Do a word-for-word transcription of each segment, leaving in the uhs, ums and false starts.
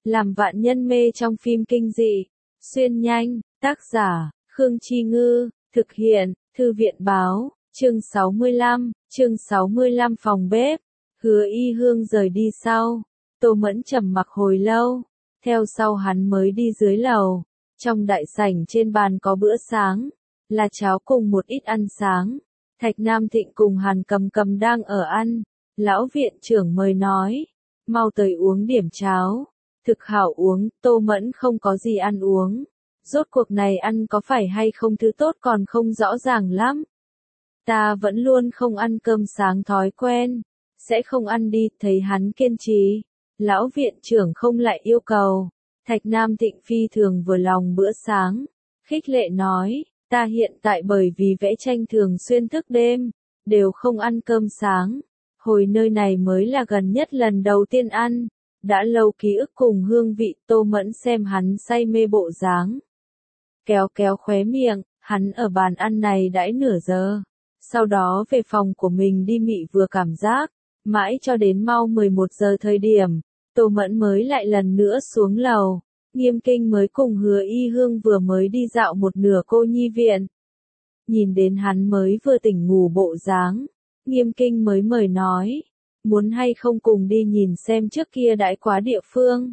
làm vạn nhân mê trong phim kinh dị. Xuyên nhanh, tác giả, Khương Chi Ngư, thực hiện, Thư viện Báo, chương sáu mươi lăm, chương sáu mươi lăm phòng bếp. Hứa Y Hương rời đi sau, Tô Mẫn trầm mặc hồi lâu, theo sau hắn mới đi dưới lầu. Trong đại sảnh trên bàn có bữa sáng, là cháo cùng một ít ăn sáng. Thạch Nam Thịnh cùng Hàn Cầm Cầm đang ở ăn, lão viện trưởng mời nói, mau tới uống điểm cháo, thực hảo uống. Tô Mẫn không có gì ăn uống, rốt cuộc này ăn có phải hay không thứ tốt còn không rõ ràng lắm. Ta vẫn luôn không ăn cơm sáng thói quen, sẽ không ăn đi. Thấy hắn kiên trì, lão viện trưởng không lại yêu cầu. Thạch Nam Thịnh phi thường vừa lòng bữa sáng, khích lệ nói, ta hiện tại bởi vì vẽ tranh thường xuyên thức đêm, đều không ăn cơm sáng. Hồi nơi này mới là gần nhất lần đầu tiên ăn, đã lâu ký ức cùng hương vị. Tô Mẫn xem hắn say mê bộ dáng, kéo kéo khóe miệng. Hắn ở bàn ăn này đãi nửa giờ, sau đó về phòng của mình đi mị vừa cảm giác, mãi cho đến mau mười một giờ thời điểm, Tô Mẫn mới lại lần nữa xuống lầu. Nghiêm Kinh mới cùng Hứa Y Hương vừa mới đi dạo một nửa cô nhi viện. Nhìn đến hắn mới vừa tỉnh ngủ bộ dáng, Nghiêm Kinh mới mời nói, muốn hay không cùng đi nhìn xem trước kia đãi quá địa phương.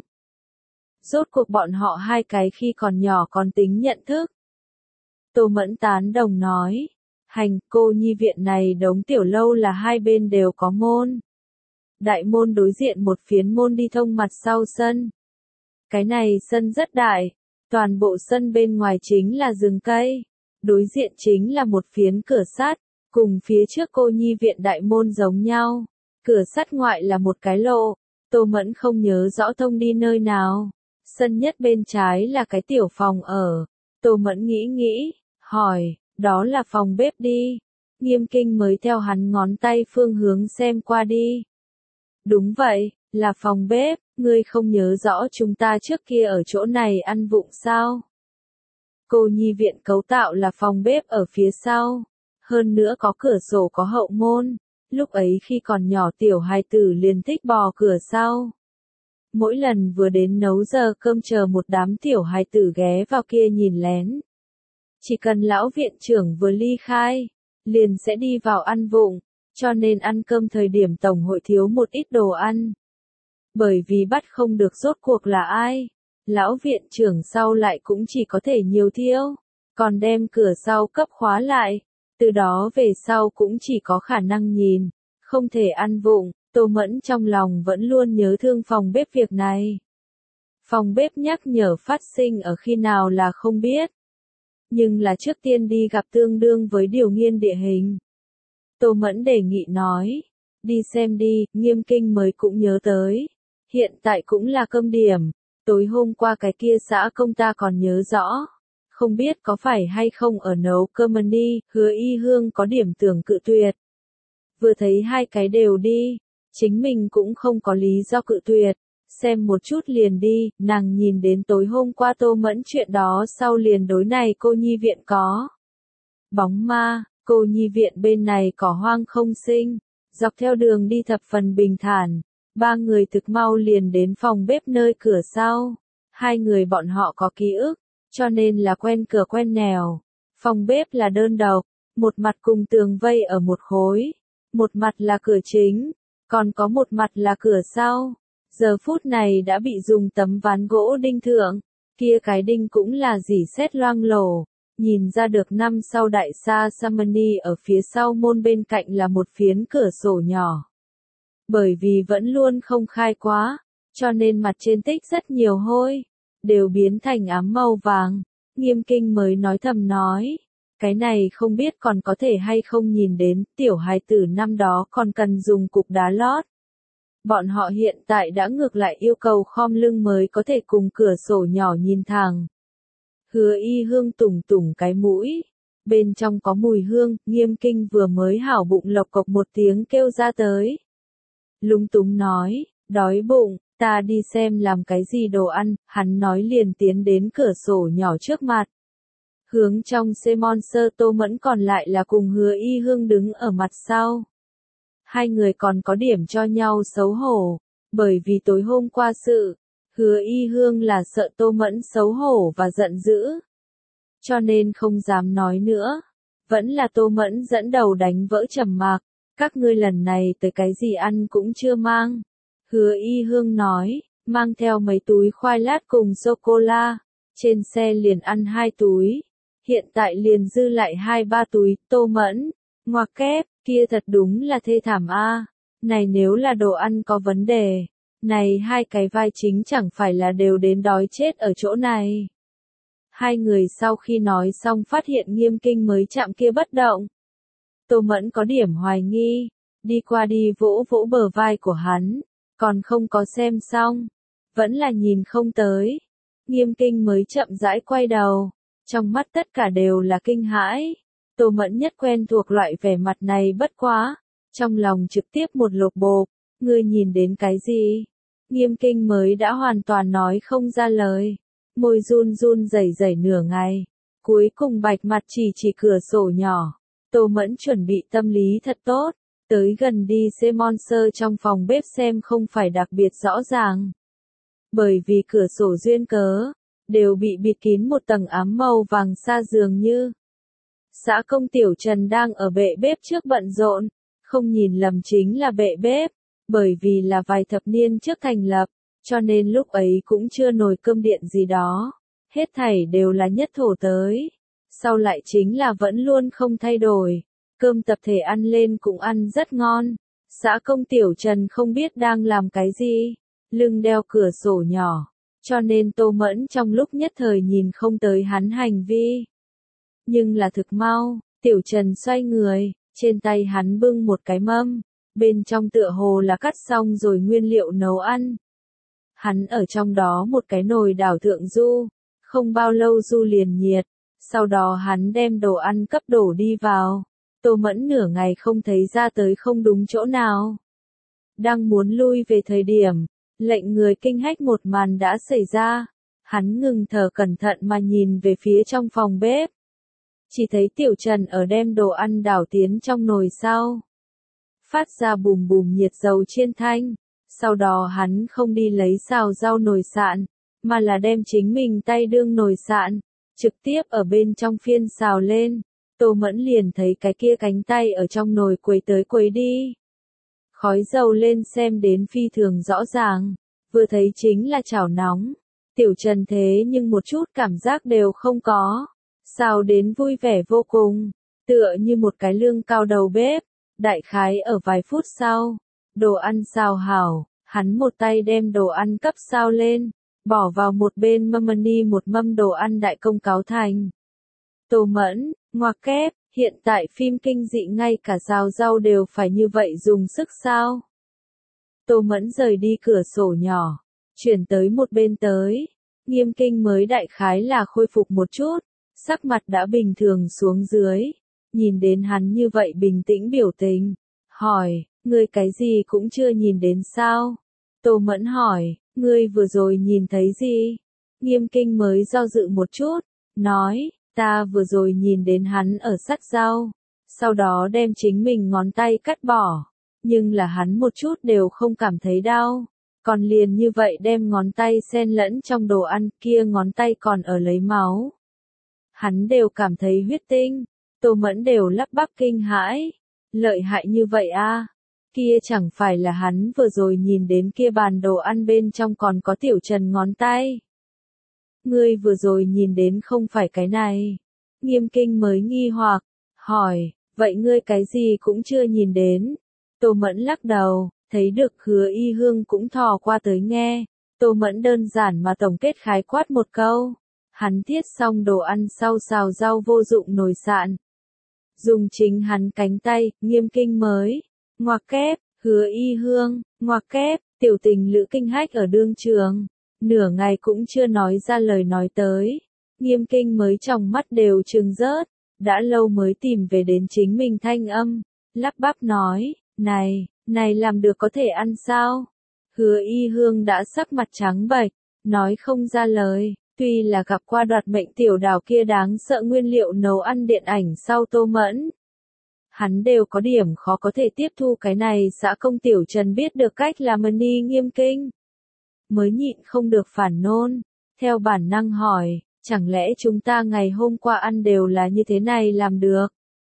Rốt cuộc bọn họ hai cái khi còn nhỏ còn tính nhận thức. Tô Mẫn tán đồng nói, hành. Cô nhi viện này đống tiểu lâu là hai bên đều có môn. Đại môn đối diện một phiến môn đi thông mặt sau sân. Cái này sân rất đại, toàn bộ sân bên ngoài chính là rừng cây, đối diện chính là một phiến cửa sắt, cùng phía trước cô nhi viện đại môn giống nhau. Cửa sắt ngoại là một cái lộ, Tô Mẫn không nhớ rõ thông đi nơi nào. Sân nhất bên trái là cái tiểu phòng ở. Tô Mẫn nghĩ nghĩ, hỏi, đó là phòng bếp đi. Nghiêm Kinh mới theo hắn ngón tay phương hướng xem qua đi. Đúng vậy, là phòng bếp. Ngươi không nhớ rõ chúng ta trước kia ở chỗ này ăn vụng sao? Cô nhi viện cấu tạo là phòng bếp ở phía sau, hơn nữa có cửa sổ có hậu môn. Lúc ấy khi còn nhỏ tiểu hài tử liền thích bò cửa sau. Mỗi lần vừa đến nấu giờ cơm chờ một đám tiểu hài tử ghé vào kia nhìn lén. Chỉ cần lão viện trưởng vừa ly khai, liền sẽ đi vào ăn vụng, cho nên ăn cơm thời điểm tổng hội thiếu một ít đồ ăn. Bởi vì bắt không được rốt cuộc là ai, lão viện trưởng sau lại cũng chỉ có thể nhiều thiêu, còn đem cửa sau cấp khóa lại, từ đó về sau cũng chỉ có khả năng nhìn, không thể ăn vụng. Tô Mẫn trong lòng vẫn luôn nhớ thương phòng bếp việc này. Phòng bếp nhắc nhở phát sinh ở khi nào là không biết, nhưng là trước tiên đi gặp tương đương với điều nghiên địa hình. Tô Mẫn đề nghị nói, đi xem đi. Nghiêm Kinh mới cũng nhớ tới. Hiện tại cũng là cơm điểm, tối hôm qua cái kia xã công ta còn nhớ rõ. Không biết có phải hay không ở nấu cơm đi. Hứa Y Hương có điểm tưởng cự tuyệt. Vừa thấy hai cái đều đi, chính mình cũng không có lý do cự tuyệt. Xem một chút liền đi. Nàng nhìn đến tối hôm qua Tô Mẫn chuyện đó sau liền đối này cô nhi viện có bóng ma. Cô nhi viện bên này cỏ hoang không sinh, dọc theo đường đi thập phần bình thản. Ba người thực mau liền đến phòng bếp nơi cửa sau. Hai người bọn họ có ký ức, cho nên là quen cửa quen nẻo. Phòng bếp là đơn độc, một mặt cùng tường vây ở một khối, một mặt là cửa chính, còn có một mặt là cửa sau. Giờ phút này đã bị dùng tấm ván gỗ đinh thượng, kia cái đinh cũng là rỉ sét loang lổ. Nhìn ra được năm sau đại sa Samani ở phía sau môn bên cạnh là một phiến cửa sổ nhỏ. Bởi vì vẫn luôn không khai quá, cho nên mặt trên tích rất nhiều hôi, đều biến thành ám màu vàng. Nghiêm Kinh mới nói thầm nói, cái này không biết còn có thể hay không nhìn đến. Tiểu hài tử năm đó còn cần dùng cục đá lót. Bọn họ hiện tại đã ngược lại yêu cầu khom lưng mới có thể cùng cửa sổ nhỏ nhìn thẳng. Hứa Y Hương tùng tùng cái mũi, bên trong có mùi hương. Nghiêm Kinh vừa mới hảo bụng lộc cộc một tiếng kêu ra tới. Lúng túng nói, đói bụng, ta đi xem làm cái gì đồ ăn. Hắn nói liền tiến đến cửa sổ nhỏ trước mặt. Hướng trong xe Monster. Tô Mẫn còn lại là cùng Hứa Y Hương đứng ở mặt sau. Hai người còn có điểm cho nhau xấu hổ, bởi vì tối hôm qua sự, Hứa Y Hương là sợ Tô Mẫn xấu hổ và giận dữ, cho nên không dám nói nữa. Vẫn là Tô Mẫn dẫn đầu đánh vỡ trầm mặc. Các ngươi lần này tới cái gì ăn cũng chưa mang. Hứa Y Hương nói, mang theo mấy túi khoai lát cùng sô-cô-la. Trên xe liền ăn hai túi. Hiện tại liền dư lại hai ba túi. Tô Mẫn, ngoặc kép, kia thật đúng là thê thảm a. Này nếu là đồ ăn có vấn đề, này hai cái vai chính chẳng phải là đều đến đói chết ở chỗ này. Hai người sau khi nói xong phát hiện Nghiêm Kinh mới chạm kia bất động. Tô Mẫn có điểm hoài nghi, đi qua đi vỗ vỗ bờ vai của hắn, còn không có xem xong, vẫn là nhìn không tới. Nghiêm Kinh mới chậm rãi quay đầu, trong mắt tất cả đều là kinh hãi. Tô Mẫn nhất quen thuộc loại vẻ mặt này bất quá, trong lòng trực tiếp một lột bột, ngươi nhìn đến cái gì? Nghiêm Kinh mới đã hoàn toàn nói không ra lời, môi run run rẩy rẩy nửa ngày, cuối cùng bạch mặt chỉ chỉ cửa sổ nhỏ. Tô Mẫn chuẩn bị tâm lý thật tốt, tới gần đi xem monster trong phòng bếp xem không phải đặc biệt rõ ràng. Bởi vì cửa sổ duyên cớ, đều bị bịt kín một tầng ám màu vàng sa dường như. Xã công Tiểu Trần đang ở bệ bếp trước bận rộn, không nhìn lầm chính là bệ bếp, bởi vì là vài thập niên trước thành lập, cho nên lúc ấy cũng chưa nồi cơm điện gì đó, hết thảy đều là nhất thổ tới. Sau lại chính là vẫn luôn không thay đổi, cơm tập thể ăn lên cũng ăn rất ngon. Xã công Tiểu Trần không biết đang làm cái gì, lưng đeo cửa sổ nhỏ, cho nên Tô Mẫn trong lúc nhất thời nhìn không tới hắn hành vi. Nhưng là thực mau, Tiểu Trần xoay người, trên tay hắn bưng một cái mâm, bên trong tựa hồ là cắt xong rồi nguyên liệu nấu ăn. Hắn ở trong đó một cái nồi đảo thượng du, không bao lâu du liền nhiệt, sau đó hắn đem đồ ăn cấp đổ đi vào. Tô Mẫn nửa ngày không thấy ra tới không đúng chỗ nào. Đang muốn lui về thời điểm, lệnh người kinh hách một màn đã xảy ra. Hắn ngừng thở cẩn thận mà nhìn về phía trong phòng bếp. Chỉ thấy Tiểu Trần ở đem đồ ăn đảo tiến trong nồi sau. Phát ra bùm bùm nhiệt dầu chiên thanh. Sau đó hắn không đi lấy xào rau nồi sạn, mà là đem chính mình tay đương nồi sạn, trực tiếp ở bên trong phiên xào lên. Tô Mẫn liền thấy cái kia cánh tay ở trong nồi quấy tới quấy đi. Khói dầu lên xem đến phi thường rõ ràng, vừa thấy chính là chảo nóng. Tiểu Trần thế nhưng một chút cảm giác đều không có, xào đến vui vẻ vô cùng, tựa như một cái lương cao đầu bếp. Đại khái ở vài phút sau, đồ ăn xào hảo, hắn một tay đem đồ ăn cấp xào lên, bỏ vào một bên mâm ni một mâm đồ ăn đại công cáo thành. Tô Mẫn, ngoặc kép, hiện tại phim kinh dị ngay cả xào rau đều phải như vậy dùng sức sao? Tô Mẫn rời đi cửa sổ nhỏ, chuyển tới một bên tới. Nghiêm Kinh mới đại khái là khôi phục một chút, sắc mặt đã bình thường xuống dưới. Nhìn đến hắn như vậy bình tĩnh biểu tình, hỏi, ngươi cái gì cũng chưa nhìn đến sao? Tô Mẫn hỏi, ngươi vừa rồi nhìn thấy gì? Nghiêm Kinh mới do dự một chút, nói, ta vừa rồi nhìn đến hắn ở sắt rau, sau đó đem chính mình ngón tay cắt bỏ, nhưng là hắn một chút đều không cảm thấy đau, còn liền như vậy đem ngón tay xen lẫn trong đồ ăn, kia ngón tay còn ở lấy máu. Hắn đều cảm thấy huyết tinh. Tô Mẫn đều lắp bắp kinh hãi, lợi hại như vậy a? Kia chẳng phải là hắn vừa rồi nhìn đến kia bàn đồ ăn bên trong còn có Tiểu Trần ngón tay. Ngươi vừa rồi nhìn đến không phải cái này. Nghiêm Kinh mới nghi hoặc, hỏi, vậy ngươi cái gì cũng chưa nhìn đến. Tô Mẫn lắc đầu, thấy được Hứa Y Hương cũng thò qua tới nghe. Tô Mẫn đơn giản mà tổng kết khái quát một câu. Hắn thiết xong đồ ăn sau xào rau vô dụng nồi sạn. Dùng chính hắn cánh tay, Nghiêm Kinh mới, ngoặc kép, Hứa Y Hương, ngoặc kép, tiểu tình lữ kinh hách ở đương trường, nửa ngày cũng chưa nói ra lời nói tới. Nghiêm Kinh mới trong mắt đều trừng rớt, đã lâu mới tìm về đến chính mình thanh âm, lắp bắp nói, này, này làm được có thể ăn sao? Hứa Y Hương đã sắc mặt trắng bệch, nói không ra lời. Tuy là gặp qua đoạt mệnh tiểu đào kia đáng sợ nguyên liệu nấu ăn điện ảnh sau Tô Mẫn, hắn đều có điểm khó có thể tiếp thu cái này. Xã công Tiểu Trần biết được cách làm ni Nghiêm Kinh. mới nhịn không được phản nôn, theo bản năng hỏi, chẳng lẽ chúng ta ngày hôm qua ăn đều là như thế này làm được?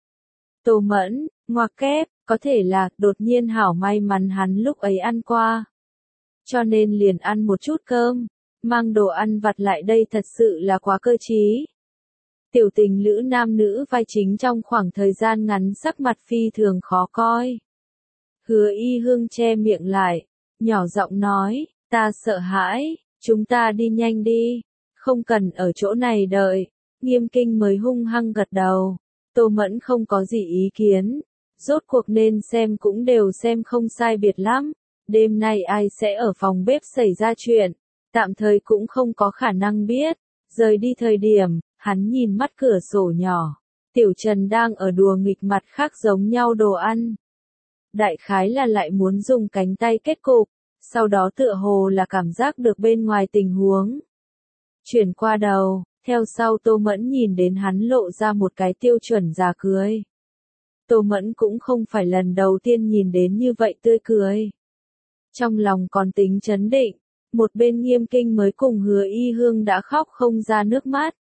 Tô Mẫn, ngoặc kép, có thể là, đột nhiên hảo may mắn hắn lúc ấy ăn qua. Cho nên liền ăn một chút cơm, mang đồ ăn vặt lại đây thật sự là quá cơ trí. Tiểu tình lữ nam nữ vai chính trong khoảng thời gian ngắn sắc mặt phi thường khó coi. Hứa Y Hương che miệng lại, nhỏ giọng nói, ta sợ hãi, chúng ta đi nhanh đi, không cần ở chỗ này đợi. Nghiêm Kinh mới hung hăng gật đầu, Tô Mẫn không có gì ý kiến, rốt cuộc nên xem cũng đều xem không sai biệt lắm. Đêm nay ai sẽ ở phòng bếp xảy ra chuyện, tạm thời cũng không có khả năng biết. Rời đi thời điểm, hắn nhìn mắt cửa sổ nhỏ, Tiểu Trần đang ở đùa nghịch mặt khác giống nhau đồ ăn. Đại khái là lại muốn dùng cánh tay kết cục, sau đó tựa hồ là cảm giác được bên ngoài tình huống. Chuyển qua đầu, theo sau Tô Mẫn nhìn đến hắn lộ ra một cái tiêu chuẩn già cười. Tô Mẫn cũng không phải lần đầu tiên nhìn đến như vậy tươi cười. Trong lòng còn tính chấn định, một bên Nghiêm Kinh mới cùng Hứa Y Hương đã khóc không ra nước mắt.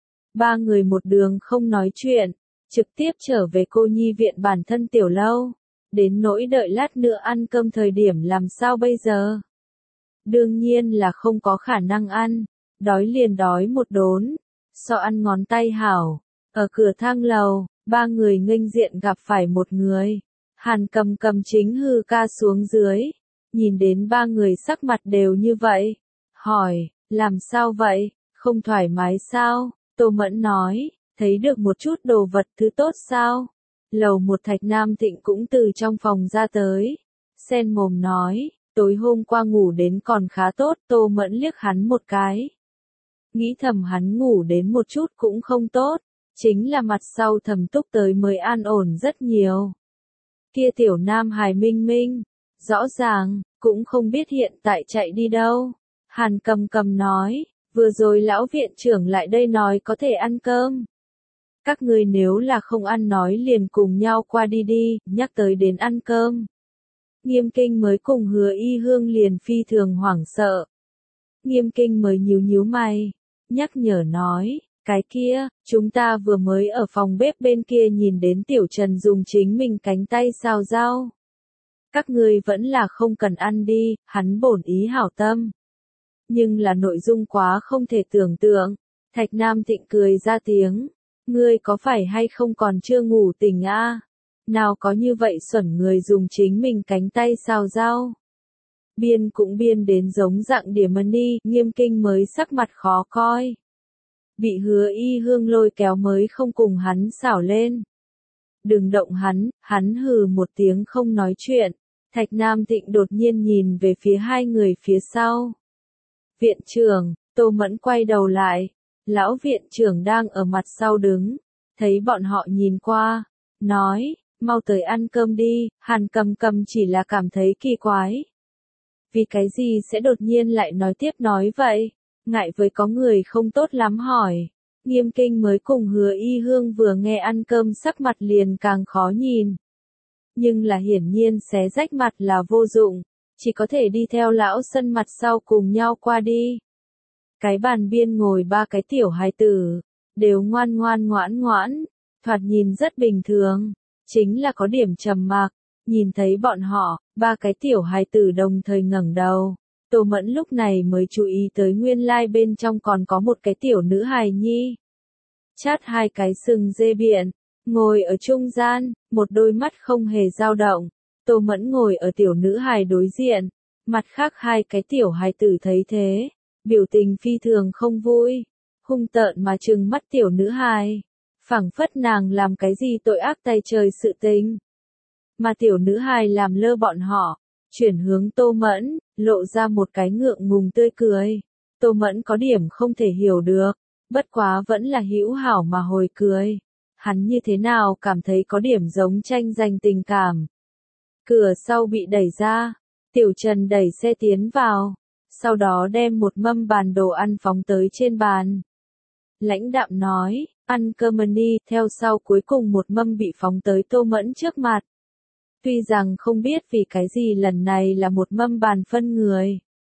Ba người một đường không nói chuyện, trực tiếp trở về cô nhi viện bản thân tiểu lâu. Đến nỗi đợi lát nữa ăn cơm thời điểm làm sao bây giờ? Đương nhiên là không có khả năng ăn, đói liền đói một đốn, so ăn ngón tay hảo. Ở cửa thang lầu, ba người nghênh diện gặp phải một người. Hàn Cầm Cầm chính hư ca xuống dưới, nhìn đến ba người sắc mặt đều như vậy. Hỏi, làm sao vậy, không thoải mái sao? Tô Mẫn nói, thấy được một chút đồ vật thứ tốt sao? Lầu một Thạch Nam Thịnh cũng từ trong phòng ra tới. Sen mồm nói, tối hôm qua ngủ đến còn khá tốt. Tô Mẫn liếc hắn một cái. Nghĩ thầm hắn ngủ đến một chút cũng không tốt. Chính là mặt sau Thẩm Túc tới mới an ổn rất nhiều. Kia tiểu nam hài minh minh, rõ ràng, cũng không biết hiện tại chạy đi đâu. Hàn Cầm Cầm nói, vừa rồi lão viện trưởng lại đây nói có thể ăn cơm. Các người nếu là không ăn nói liền cùng nhau qua đi đi, nhắc tới đến ăn cơm. Nghiêm Kinh mới cùng Hứa Y Hương liền phi thường hoảng sợ. Nghiêm Kinh mới nhíu nhíu mày, nhắc nhở nói, cái kia, chúng ta vừa mới ở phòng bếp bên kia nhìn đến Tiểu Trần dùng chính mình cánh tay xào rau. Các người vẫn là không cần ăn đi, hắn bổn ý hảo tâm. Nhưng là nội dung quá không thể tưởng tượng. Thạch Nam Thịnh cười ra tiếng. Ngươi có phải hay không còn chưa ngủ tỉnh a? À? Nào có như vậy xuẩn người dùng chính mình cánh tay xào rau. Biên cũng biên đến giống dạng đỉa money, Nghiêm Kinh mới sắc mặt khó coi. Bị Hứa Y Hương lôi kéo mới không cùng hắn xảo lên. Đừng động hắn, hắn hừ một tiếng không nói chuyện. Thạch Nam Thịnh đột nhiên nhìn về phía hai người phía sau. Viện trưởng, Tô Mẫn quay đầu lại. Lão viện trưởng đang ở mặt sau đứng. Thấy bọn họ nhìn qua. Nói, mau tới ăn cơm đi. Hàn Cầm Cầm chỉ là cảm thấy kỳ quái. Vì cái gì sẽ đột nhiên lại nói tiếp nói vậy? Ngại với có người không tốt lắm hỏi. Nghiêm Kinh mới cùng Hứa Y Hương vừa nghe ăn cơm sắc mặt liền càng khó nhìn. Nhưng là hiển nhiên xé rách mặt là vô dụng. Chỉ có thể đi theo lão sân mặt sau cùng nhau qua đi. Cái bàn biên ngồi ba cái tiểu hài tử. Đều ngoan ngoan ngoãn ngoãn. Thoạt nhìn rất bình thường. Chính là có điểm trầm mặc. Nhìn thấy bọn họ, ba cái tiểu hài tử đồng thời ngẩng đầu. Tô Mẫn lúc này mới chú ý tới nguyên lai bên trong còn có một cái tiểu nữ hài nhi. Chát hai cái sừng dê biện, ngồi ở trung gian, một đôi mắt không hề dao động. Tô Mẫn ngồi ở tiểu nữ hài đối diện, mặt khác hai cái tiểu hài tử thấy thế, biểu tình phi thường không vui, hung tợn mà trừng mắt tiểu nữ hài, phảng phất nàng làm cái gì tội ác tay trời sự tình. Mà tiểu nữ hài làm lơ bọn họ, chuyển hướng Tô Mẫn, lộ ra một cái ngượng ngùng tươi cười. Tô Mẫn có điểm không thể hiểu được, bất quá vẫn là hữu hảo mà hồi cười. Hắn như thế nào cảm thấy có điểm giống tranh giành tình cảm. Cửa sau bị đẩy ra, Tiểu Trần đẩy xe tiến vào, sau đó đem một mâm bàn đồ ăn phóng tới trên bàn. Lãnh đạm nói, ăn cơm đi, theo sau cuối cùng một mâm bị phóng tới Tô Mẫn trước mặt. Tuy rằng không biết vì cái gì lần này là một mâm bàn phân người.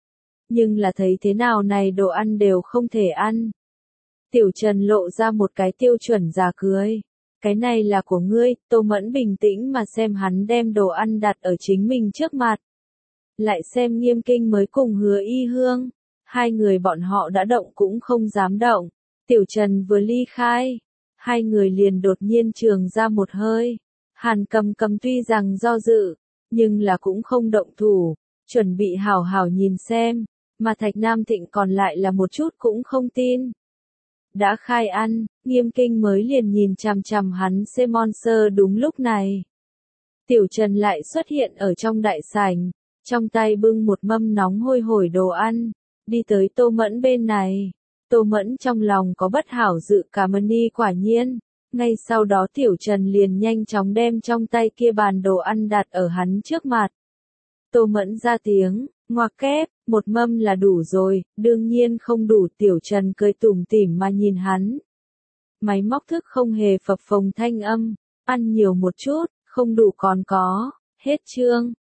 nhưng là thấy thế nào này đồ ăn đều không thể ăn. Tiểu Trần lộ ra một cái tiêu chuẩn giả cười. Cái này là của ngươi, Tô Mẫn bình tĩnh mà xem hắn đem đồ ăn đặt ở chính mình trước mặt. Lại xem Nghiêm Kinh mới cùng Hứa Y Hương. Hai người bọn họ đã động cũng không dám động. Tiểu Trần vừa ly khai. Hai người liền đột nhiên trường ra một hơi. Hàn Cầm Cầm tuy rằng do dự, nhưng là cũng không động thủ. Chuẩn bị hảo hảo nhìn xem. Mà Thạch Nam Thịnh còn lại là một chút cũng không tin. Đã khai ăn, Nghiêm Kinh mới liền nhìn chằm chằm hắn xem monster đúng lúc này. Tiểu Trần lại xuất hiện ở trong đại sảnh, trong tay bưng một mâm nóng hôi hổi đồ ăn, đi tới Tô Mẫn bên này. Tô Mẫn trong lòng có bất hảo dự cảm ơn quả nhiên. Ngay sau đó Tiểu Trần liền nhanh chóng đem trong tay kia bàn đồ ăn đặt ở hắn trước mặt. Tô Mẫn ra tiếng, ngoặc kép, một mâm là đủ rồi, đương nhiên không đủ. Tiểu Trần cười tủm tỉm mà nhìn hắn. Máy móc thức không hề phập phồng thanh âm, ăn nhiều một chút, không đủ còn có, hết chương.